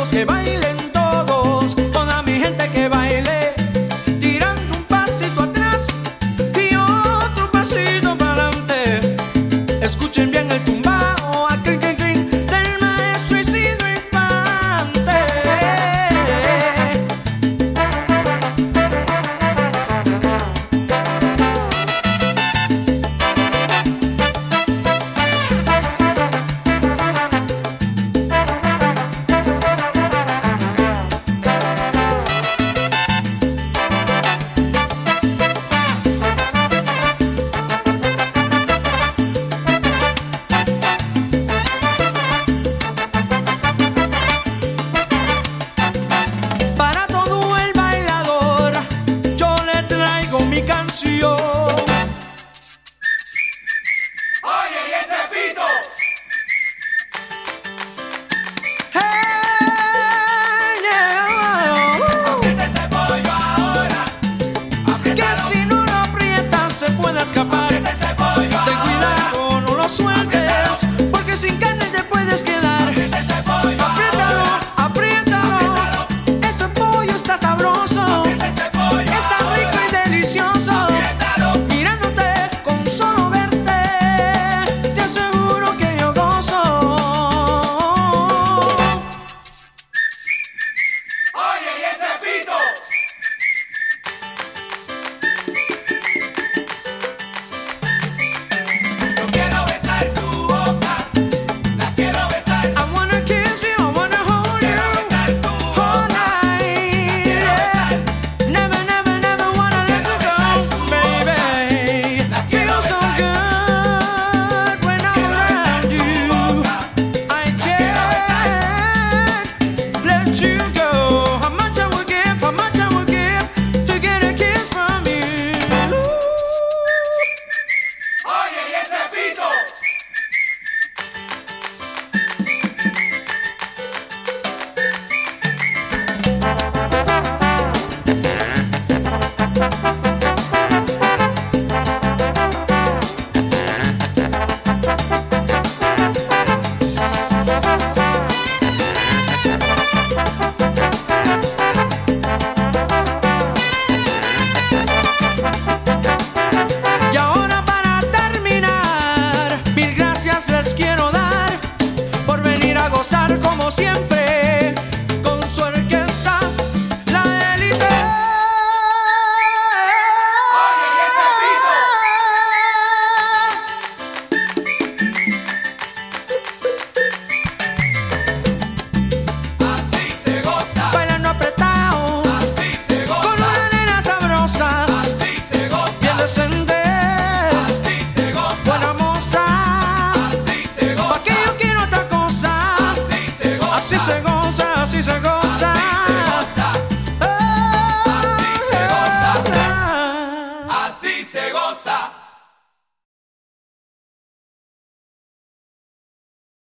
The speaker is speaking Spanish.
queremos que bailen todos, toda mi gente que baile, tirando un pasito atrás y otro pasito para adelante. Escuchen bien el tumbao, a clink, clink, clink, del maestro Isidro Infante. Para todo el bailador, yo le traigo mi canción. Oye, ¿y ese pito? Hey, yeah. Aprieta ese pollo ahora. Que Apriétalo. si no lo aprietas se puede escapar. Aprieta ese pollo Ten ahora. cuidado, no lo sueltes, porque sin carne te puedes quedar. Aprieta ese pollo Apriétalo, ahora. apriétalo. Ese pollo está sabroso, Aprieta ese pollo está rico y delicioso. Apriétalo. Mirándote con solo verte, te aseguro que yo gozo. Oye, ¿y ese pito? Yo quiero besar tu boca. La quiero besar. I wanna kiss you, I wanna hold Quiero you besar tu all boca. night. Quiero besar. Never, never, never wanna let you go, baby. Feel so good when I'm around you. I can't let you go. How much I would give, how much I would give to get a kiss from you. Oye, ¿y ese pito? Y ahora para terminar, mil gracias les quiero dar por venir a gozar como siempre con su orquesta, la élite. Oye, ¿y ese pito? Así se goza. Bailando apretado Así se con goza. una nena sabrosa, Así se bien goza. decente, Así se goza. buena moza. Así se ¿Pa' goza. qué yo quiero otra cosa? Así se goza. Así se goza, así se goza. Así se goza. Ah, Así se goza.